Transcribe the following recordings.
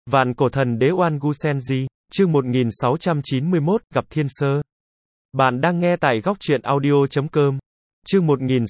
Vạn cổ thần đế Oan Gu Senji, chương 1691, gặp Thiên Sơ. Bạn đang nghe tại góc truyện audio.com. Chương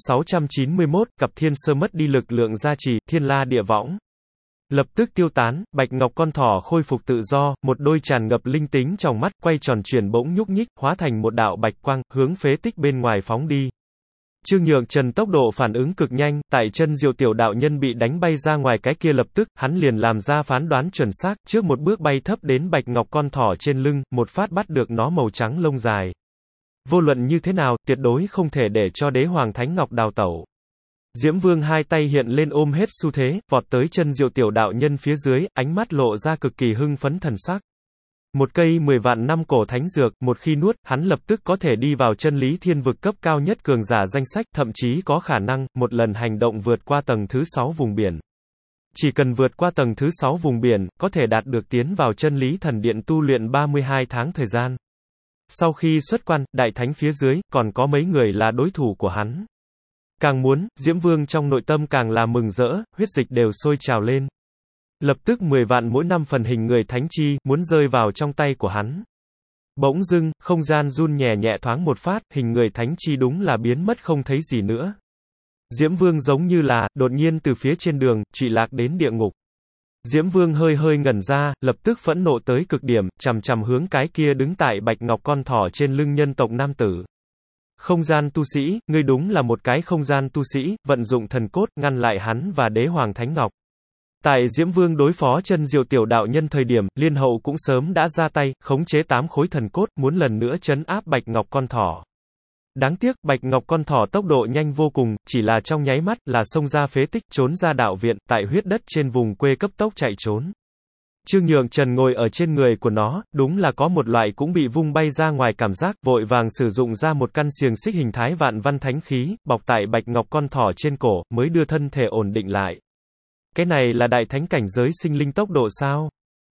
1691, gặp Thiên Sơ mất đi lực lượng gia trì, thiên la địa võng. Lập tức tiêu tán, bạch ngọc con thỏ khôi phục tự do, một đôi tràn ngập linh tính trong mắt, quay tròn chuyển bỗng nhúc nhích, hóa thành một đạo bạch quang, hướng phế tích bên ngoài phóng đi. Trương Nhược Trần tốc độ phản ứng cực nhanh, tại chân Diệu tiểu đạo nhân bị đánh bay ra ngoài cái kia lập tức, hắn liền làm ra phán đoán chuẩn xác, trước một bước bay thấp đến bạch ngọc con thỏ trên lưng, một phát bắt được nó màu trắng lông dài. Vô luận như thế nào, tuyệt đối không thể để cho đế hoàng thánh ngọc đào tẩu. Diễm Vương hai tay hiện lên ôm hết xu thế, vọt tới chân Diệu tiểu đạo nhân phía dưới, ánh mắt lộ ra cực kỳ hưng phấn thần sắc. Một cây 10 vạn năm cổ thánh dược, một khi nuốt, hắn lập tức có thể đi vào chân lý thiên vực cấp cao nhất cường giả danh sách, thậm chí có khả năng, một lần hành động vượt qua tầng thứ 6 vùng biển. Chỉ cần vượt qua tầng thứ 6 vùng biển, có thể đạt được tiến vào chân lý thần điện tu luyện 32 tháng thời gian. Sau khi xuất quan, đại thánh phía dưới, còn có mấy người là đối thủ của hắn. Càng muốn, Diễm Vương trong nội tâm càng là mừng rỡ, huyết dịch đều sôi trào lên. Lập tức 10 vạn mỗi năm phần hình người thánh chi, muốn rơi vào trong tay của hắn. Bỗng dưng, không gian run nhẹ nhẹ thoáng một phát, hình người thánh chi đúng là biến mất không thấy gì nữa. Diễm Vương giống như là, đột nhiên từ phía trên đường, trụy lạc đến địa ngục. Diễm Vương hơi hơi ngẩn ra, lập tức phẫn nộ tới cực điểm, chằm chằm hướng cái kia đứng tại bạch ngọc con thỏ trên lưng nhân tộc nam tử. Không gian tu sĩ, ngươi đúng là một cái không gian tu sĩ, vận dụng thần cốt, ngăn lại hắn và đế hoàng thánh ngọc. Tại Diễm Vương đối phó chân Diệu tiểu đạo nhân thời điểm, Liên Hậu cũng sớm đã ra tay, khống chế 8 khối thần cốt, muốn lần nữa trấn áp bạch ngọc con thỏ. Đáng tiếc, bạch ngọc con thỏ tốc độ nhanh vô cùng, chỉ là trong nháy mắt, là xông ra phế tích, trốn ra đạo viện, tại huyết đất trên vùng quê cấp tốc chạy trốn. Trương Nhược Trần ngồi ở trên người của nó, đúng là có một loại cũng bị vung bay ra ngoài cảm giác, vội vàng sử dụng ra một căn xiềng xích hình thái vạn văn thánh khí, bọc tại bạch ngọc con thỏ trên cổ, mới đưa thân thể ổn định lại. Cái này là đại thánh cảnh giới sinh linh tốc độ sao?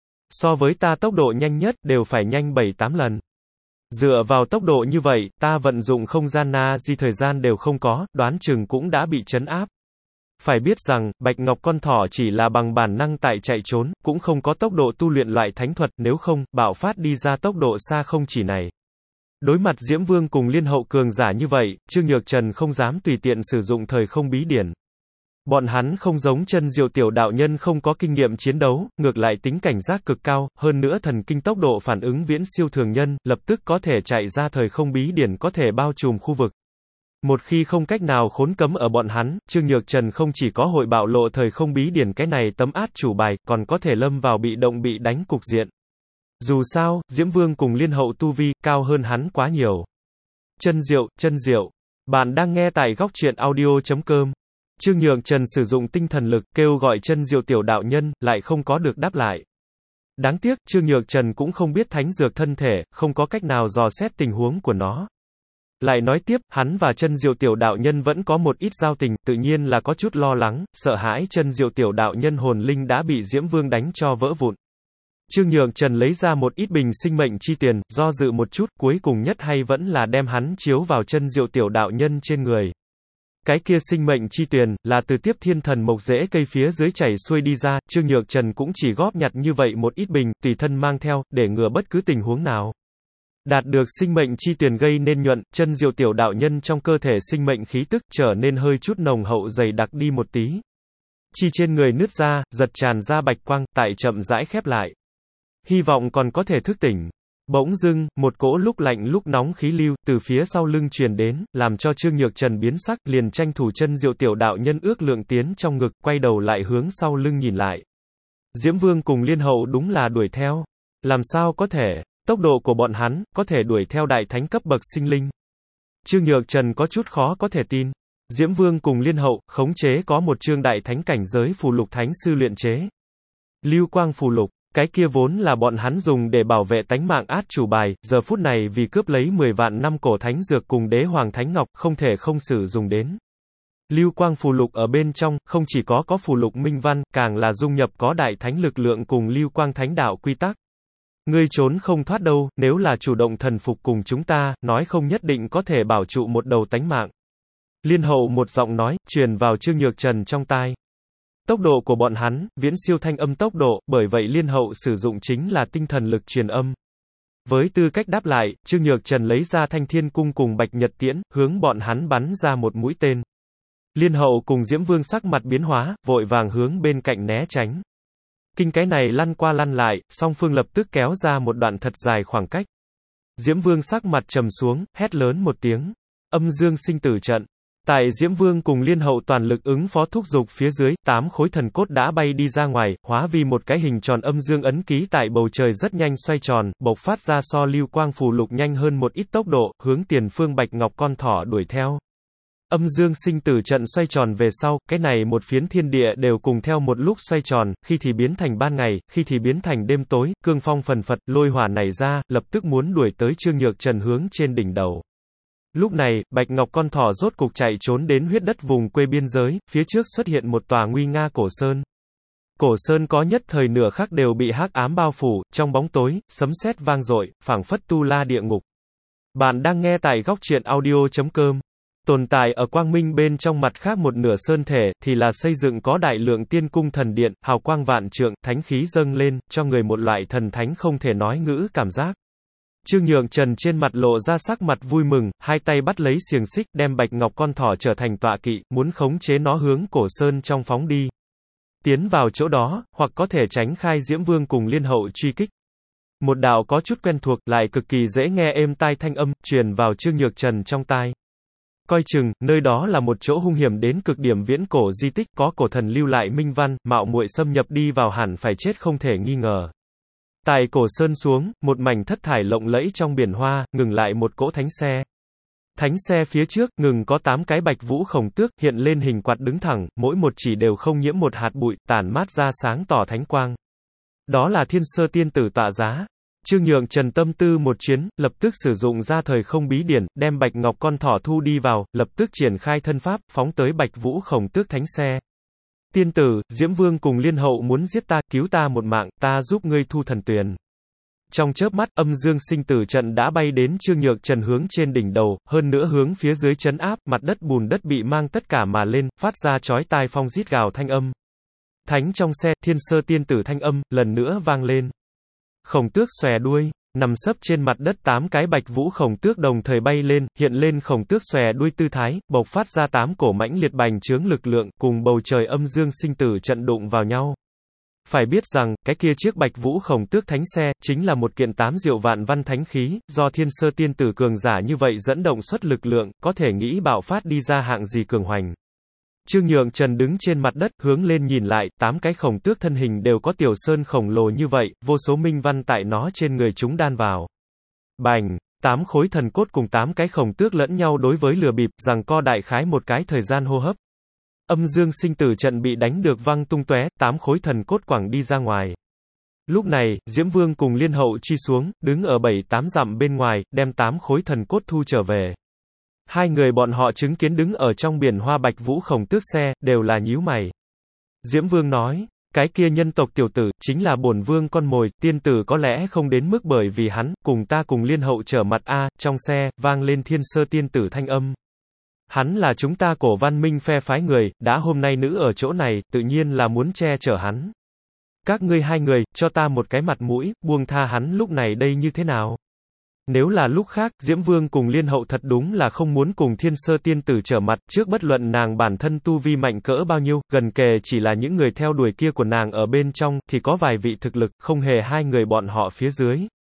So với ta tốc độ nhanh nhất, đều phải nhanh 7-8 lần. Dựa vào tốc độ như vậy, ta vận dụng không gian na di thời gian đều không có, đoán chừng cũng đã bị trấn áp. Phải biết rằng, bạch ngọc con thỏ chỉ là bằng bản năng tại chạy trốn, cũng không có tốc độ tu luyện loại thánh thuật, nếu không, bạo phát đi ra tốc độ xa không chỉ này. Đối mặt Diễm Vương cùng Liên Hậu cường giả như vậy, Trương Nhược Trần không dám tùy tiện sử dụng thời không bí điển. Bọn hắn không giống chân Diệu tiểu đạo nhân không có kinh nghiệm chiến đấu, ngược lại tính cảnh giác cực cao, hơn nữa thần kinh tốc độ phản ứng viễn siêu thường nhân, lập tức có thể chạy ra thời không bí điển có thể bao trùm khu vực. Một khi không cách nào khốn cấm ở bọn hắn, Trương Nhược Trần không chỉ có hội bạo lộ thời không bí điển cái này tấm át chủ bài, còn có thể lâm vào bị động bị đánh cục diện. Dù sao, Diễm Vương cùng Liên Hậu tu vi, cao hơn hắn quá nhiều. Chân Diệu, bạn đang nghe tại góc truyện audio.com. Trương Nhược Trần sử dụng tinh thần lực, kêu gọi chân Diệu tiểu đạo nhân, lại không có được đáp lại. Đáng tiếc, Trương Nhược Trần cũng không biết thánh dược thân thể, không có cách nào dò xét tình huống của nó. Lại nói tiếp, hắn và chân Diệu tiểu đạo nhân vẫn có một ít giao tình, tự nhiên là có chút lo lắng, sợ hãi chân Diệu tiểu đạo nhân hồn linh đã bị Diễm Vương đánh cho vỡ vụn. Trương Nhược Trần lấy ra một ít bình sinh mệnh chi tiền, do dự một chút, cuối cùng nhất hay vẫn là đem hắn chiếu vào chân Diệu tiểu đạo nhân trên người. Cái kia sinh mệnh chi tuyền, là từ tiếp thiên thần mộc rễ cây phía dưới chảy xuôi đi ra, Trương Nhược Trần cũng chỉ góp nhặt như vậy một ít bình, tùy thân mang theo, để ngừa bất cứ tình huống nào. Đạt được sinh mệnh chi tuyền gây nên nhuận, chân Diệu tiểu đạo nhân trong cơ thể sinh mệnh khí tức trở nên hơi chút nồng hậu dày đặc đi một tí. Chi trên người nứt ra, giật tràn ra bạch quang, tại chậm rãi khép lại. Hy vọng còn có thể thức tỉnh. Bỗng dưng, một cỗ lúc lạnh lúc nóng khí lưu, từ phía sau lưng truyền đến, làm cho Trương Nhược Trần biến sắc, liền tranh thủ chân Diệu tiểu đạo nhân ước lượng tiến trong ngực, quay đầu lại hướng sau lưng nhìn lại. Diễm Vương cùng Liên Hậu đúng là đuổi theo. Làm sao có thể, tốc độ của bọn hắn, có thể đuổi theo đại thánh cấp bậc sinh linh. Trương Nhược Trần có chút khó có thể tin. Diễm Vương cùng Liên Hậu, khống chế có một chương đại thánh cảnh giới phù lục thánh sư luyện chế. Lưu quang phù lục. Cái kia vốn là bọn hắn dùng để bảo vệ tánh mạng át chủ bài, giờ phút này vì cướp lấy 10 vạn năm cổ thánh dược cùng đế hoàng thánh ngọc, không thể không sử dụng đến. Lưu quang phù lục ở bên trong, không chỉ có phù lục minh văn, càng là dung nhập có đại thánh lực lượng cùng lưu quang thánh đạo quy tắc. Ngươi trốn không thoát đâu, nếu là chủ động thần phục cùng chúng ta, nói không nhất định có thể bảo trụ một đầu tánh mạng. Liên Hậu một giọng nói, truyền vào Trương Nhược Trần trong tai. Tốc độ của bọn hắn, viễn siêu thanh âm tốc độ, bởi vậy Liên Hậu sử dụng chính là tinh thần lực truyền âm. Với tư cách đáp lại, Trương Nhược Trần lấy ra Thanh Thiên Cung cùng Bạch Nhật Tiễn, hướng bọn hắn bắn ra một mũi tên. Liên Hậu cùng Diễm Vương sắc mặt biến hóa, vội vàng hướng bên cạnh né tránh. Kinh cái này lăn qua lăn lại, song phương lập tức kéo ra một đoạn thật dài khoảng cách. Diễm Vương sắc mặt trầm xuống, hét lớn một tiếng. Âm dương sinh tử trận. Tại Diễm Vương cùng Liên Hậu toàn lực ứng phó thúc dục phía dưới, 8 khối thần cốt đã bay đi ra ngoài, hóa vì một cái hình tròn âm dương ấn ký tại bầu trời rất nhanh xoay tròn, bộc phát ra so lưu quang phù lục nhanh hơn một ít tốc độ, hướng tiền phương Bạch Ngọc con thỏ đuổi theo. Âm dương sinh tử trận xoay tròn về sau, cái này một phiến thiên địa đều cùng theo một lúc xoay tròn, khi thì biến thành ban ngày, khi thì biến thành đêm tối, cương phong phần phật, lôi hỏa nảy ra, lập tức muốn đuổi tới Trương Nhược Trần hướng trên đỉnh đầu. Lúc này, Bạch Ngọc con thỏ rốt cục chạy trốn đến huyết đất vùng quê biên giới, phía trước xuất hiện một tòa nguy nga cổ sơn. Cổ sơn có nhất thời nửa khắc đều bị hắc ám bao phủ, trong bóng tối, sấm sét vang dội, phảng phất tu la địa ngục. Bạn đang nghe tại góc truyện audio.com. Tồn tại ở quang minh bên trong mặt khác một nửa sơn thể, thì là xây dựng có đại lượng tiên cung thần điện, hào quang vạn trượng, thánh khí dâng lên, cho người một loại thần thánh không thể nói ngữ cảm giác. Trương Nhược Trần trên mặt lộ ra sắc mặt vui mừng, hai tay bắt lấy xiềng xích, đem Bạch Ngọc con thỏ trở thành tọa kỵ, muốn khống chế nó hướng cổ sơn trong phóng đi. Tiến vào chỗ đó, hoặc có thể tránh khai Diễm Vương cùng Liên Hậu truy kích. Một đạo có chút quen thuộc, lại cực kỳ dễ nghe êm tai thanh âm, truyền vào Trương Nhược Trần trong tai. Coi chừng, nơi đó là một chỗ hung hiểm đến cực điểm viễn cổ di tích, có cổ thần lưu lại minh văn, mạo muội xâm nhập đi vào hẳn phải chết không thể nghi ngờ. Tại cổ sơn xuống, một mảnh thất thải lộng lẫy trong biển hoa, ngừng lại một cỗ thánh xe. Thánh xe phía trước, ngừng có 8 cái bạch vũ khổng tước, hiện lên hình quạt đứng thẳng, mỗi một chỉ đều không nhiễm một hạt bụi, tản mát ra sáng tỏ thánh quang. Đó là Thiên Sơ tiên tử tạ giá. Trương Nhược Trần tâm tư một chuyến, lập tức sử dụng ra thời không bí điển, đem Bạch Ngọc con thỏ thu đi vào, lập tức triển khai thân pháp, phóng tới Bạch Vũ khổng tước thánh xe. Tiên tử, Diễm Vương cùng Liên Hậu muốn giết ta, cứu ta một mạng, ta giúp ngươi thu thần tuyền. Trong chớp mắt, âm dương sinh tử trận đã bay đến Trương Nhược Trần hướng trên đỉnh đầu, hơn nữa hướng phía dưới trấn áp, mặt đất bùn đất bị mang tất cả mà lên, phát ra chói tai phong rít gào thanh âm. Thánh trong xe, Thiên Sơ tiên tử thanh âm, lần nữa vang lên. Khổng tước xòe đuôi, nằm sấp trên mặt đất 8 cái bạch vũ khổng tước đồng thời bay lên, hiện lên khổng tước xòe đuôi tư thái, bộc phát ra 8 cổ mãnh liệt bành trướng lực lượng, cùng bầu trời âm dương sinh tử trận đụng vào nhau. Phải biết rằng, cái kia chiếc bạch vũ khổng tước thánh xe, chính là một kiện 8 diệu vạn văn thánh khí, do Thiên Sơ tiên tử cường giả như vậy dẫn động xuất lực lượng, có thể nghĩ bạo phát đi ra hạng gì cường hoành. Trương Nhược Trần đứng trên mặt đất, hướng lên nhìn lại, 8 cái khổng tước thân hình đều có tiểu sơn khổng lồ như vậy, vô số minh văn tại nó trên người chúng đan vào. Bành, 8 khối thần cốt cùng 8 cái khổng tước lẫn nhau đối với lừa bịp, giằng co đại khái một cái thời gian hô hấp. Âm dương sinh tử trận bị đánh được văng tung tóe, 8 khối thần cốt quẳng đi ra ngoài. Lúc này, Diễm Vương cùng Liên Hậu truy xuống, đứng ở 7-8 dặm bên ngoài, đem 8 khối thần cốt thu trở về. Hai người bọn họ chứng kiến đứng ở trong biển hoa bạch vũ khổng tước xe, đều là nhíu mày. Diễm Vương nói, cái kia nhân tộc tiểu tử, chính là bổn vương con mồi, tiên tử có lẽ không đến mức bởi vì hắn, cùng ta cùng Liên Hậu trở mặt a. Trong xe, vang lên Thiên Sơ tiên tử thanh âm. Hắn là chúng ta cổ văn minh phe phái người, đã hôm nay nữ ở chỗ này, tự nhiên là muốn che chở hắn. Các ngươi hai người, cho ta một cái mặt mũi, buông tha hắn lúc này đây như thế nào? Nếu là lúc khác, Diễm Vương cùng Liên Hậu thật đúng là không muốn cùng Thiên Sơ tiên tử trở mặt, trước bất luận nàng bản thân tu vi mạnh cỡ bao nhiêu, gần kề chỉ là những người theo đuổi kia của nàng ở bên trong, thì có vài vị thực lực, không hề hai người bọn họ phía dưới.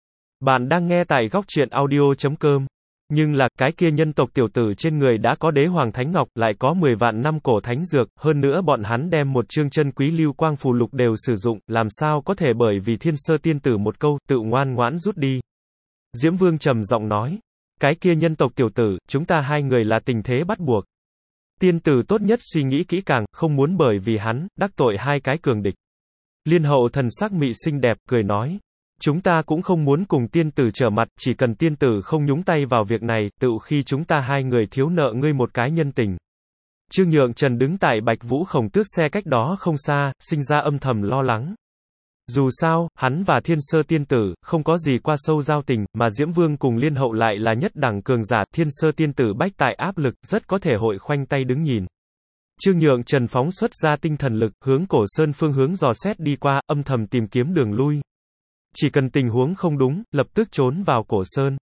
Bạn đang nghe tại góc truyện audio.com. Nhưng là, cái kia nhân tộc tiểu tử trên người đã có đế hoàng thánh ngọc, lại có 10 vạn năm cổ thánh dược, hơn nữa bọn hắn đem một chương chân quý lưu quang phù lục đều sử dụng, làm sao có thể bởi vì Thiên Sơ tiên tử một câu, tự ngoan ngoãn rút đi. Diễm Vương trầm giọng nói, cái kia nhân tộc tiểu tử, chúng ta hai người là tình thế bắt buộc. Tiên tử tốt nhất suy nghĩ kỹ càng, không muốn bởi vì hắn, đắc tội hai cái cường địch. Liên Hậu thần sắc mị xinh đẹp, cười nói, chúng ta cũng không muốn cùng tiên tử trở mặt, chỉ cần tiên tử không nhúng tay vào việc này, tự khi chúng ta hai người thiếu nợ ngươi một cái nhân tình. Trương Nhược Trần đứng tại bạch vũ khổng tước xe cách đó không xa, sinh ra âm thầm lo lắng. Dù sao, hắn và Thiên Sơ tiên tử, không có gì qua sâu giao tình, mà Diễm Vương cùng Liên Hậu lại là nhất đẳng cường giả, Thiên Sơ tiên tử bách tại áp lực, rất có thể hội khoanh tay đứng nhìn. Trương Nhượng Trần phóng xuất ra tinh thần lực, hướng Cổ Sơn phương hướng dò xét đi qua, âm thầm tìm kiếm đường lui. Chỉ cần tình huống không đúng, lập tức trốn vào Cổ Sơn.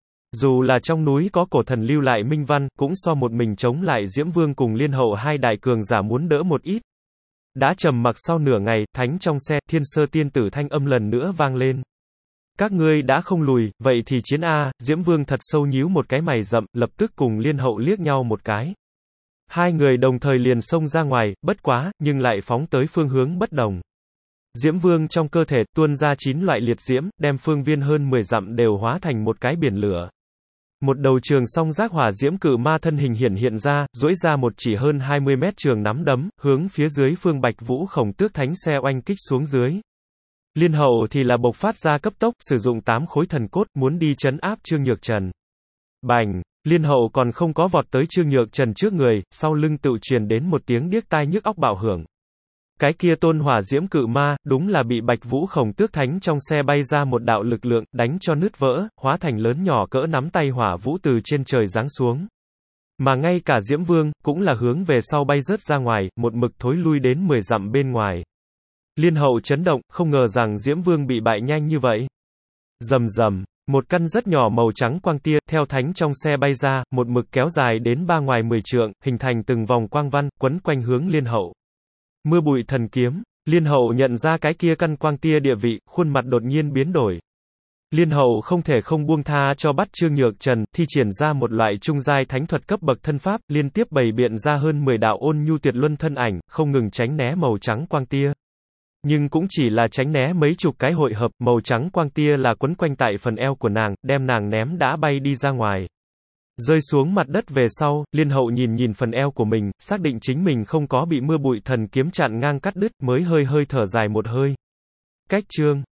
Dù là trong núi có cổ thần lưu lại minh văn, cũng so một mình chống lại Diễm Vương cùng Liên Hậu hai đại cường giả muốn đỡ một ít. Đã trầm mặc sau nửa ngày, thánh trong xe, Thiên Sơ tiên tử thanh âm lần nữa vang lên. Các ngươi đã không lùi, vậy thì chiến a. Diễm Vương thật sâu nhíu một cái mày rậm, lập tức cùng Liên Hậu liếc nhau một cái. Hai người đồng thời liền xông ra ngoài, bất quá, nhưng lại phóng tới phương hướng bất đồng. Diễm Vương trong cơ thể tuôn ra 9 loại liệt diễm, đem phương viên hơn 10 dặm đều hóa thành một cái biển lửa. Một đầu trường song giác hỏa diễm cự ma thân hình hiện ra, duỗi ra một chỉ hơn 20 mét trường nắm đấm, hướng phía dưới phương Bạch Vũ Khổng Tước Thánh xe oanh kích xuống dưới. Liên Hậu thì là bộc phát ra cấp tốc, sử dụng 8 khối thần cốt, muốn đi trấn áp Trương Nhược Trần. Bành! Liên Hậu còn không có vọt tới Trương Nhược Trần trước người, sau lưng tự truyền đến một tiếng điếc tai nhức óc bạo hưởng. Cái kia tôn hỏa diễm cự ma, đúng là bị Bạch Vũ Khổng Tước Thánh trong xe bay ra một đạo lực lượng, đánh cho nứt vỡ, hóa thành lớn nhỏ cỡ nắm tay hỏa vũ từ trên trời giáng xuống. Mà ngay cả Diễm Vương, cũng là hướng về sau bay rớt ra ngoài, một mực thối lui đến 10 dặm bên ngoài. Liên Hậu chấn động, không ngờ rằng Diễm Vương bị bại nhanh như vậy. Rầm rầm, một căn rất nhỏ màu trắng quang tia, theo thánh trong xe bay ra, một mực kéo dài đến ba ngoài 10 trượng, hình thành từng vòng quang văn, quấn quanh hướng Liên Hậu. Mưa bụi thần kiếm, Liên Hậu nhận ra cái kia căn quang tia địa vị, khuôn mặt đột nhiên biến đổi. Liên Hậu không thể không buông tha cho bắt Trương Nhược Trần, thi triển ra một loại trung giai thánh thuật cấp bậc thân pháp, liên tiếp bày biện ra hơn 10 đạo ôn nhu tuyệt luân thân ảnh, không ngừng tránh né màu trắng quang tia. Nhưng cũng chỉ là tránh né mấy chục cái hội hợp, màu trắng quang tia là quấn quanh tại phần eo của nàng, đem nàng ném đã bay đi ra ngoài. Rơi xuống mặt đất về sau, Liên Hậu nhìn phần eo của mình, xác định chính mình không có bị mưa bụi thần kiếm chặn ngang cắt đứt, mới hơi thở dài một hơi. Cách chương